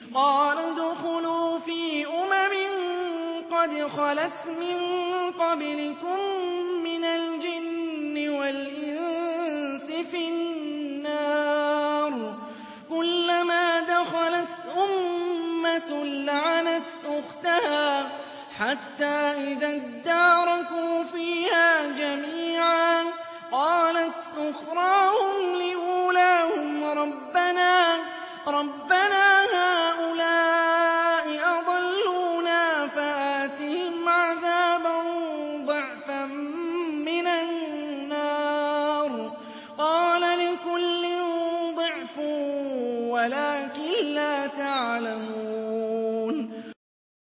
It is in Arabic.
قَالَ ادْخُلُوا فِي قَدْ خَلَتْ مِن قَبْلِكُم مِّنَ الْجِنِّ وَالْإِنسِ فِي النَّارِ كُلَّمَا دَخَلَتْ أُمَّةٌ لَّعَنَتْ أُخْتَهَا حَتَّىٰ إِذَا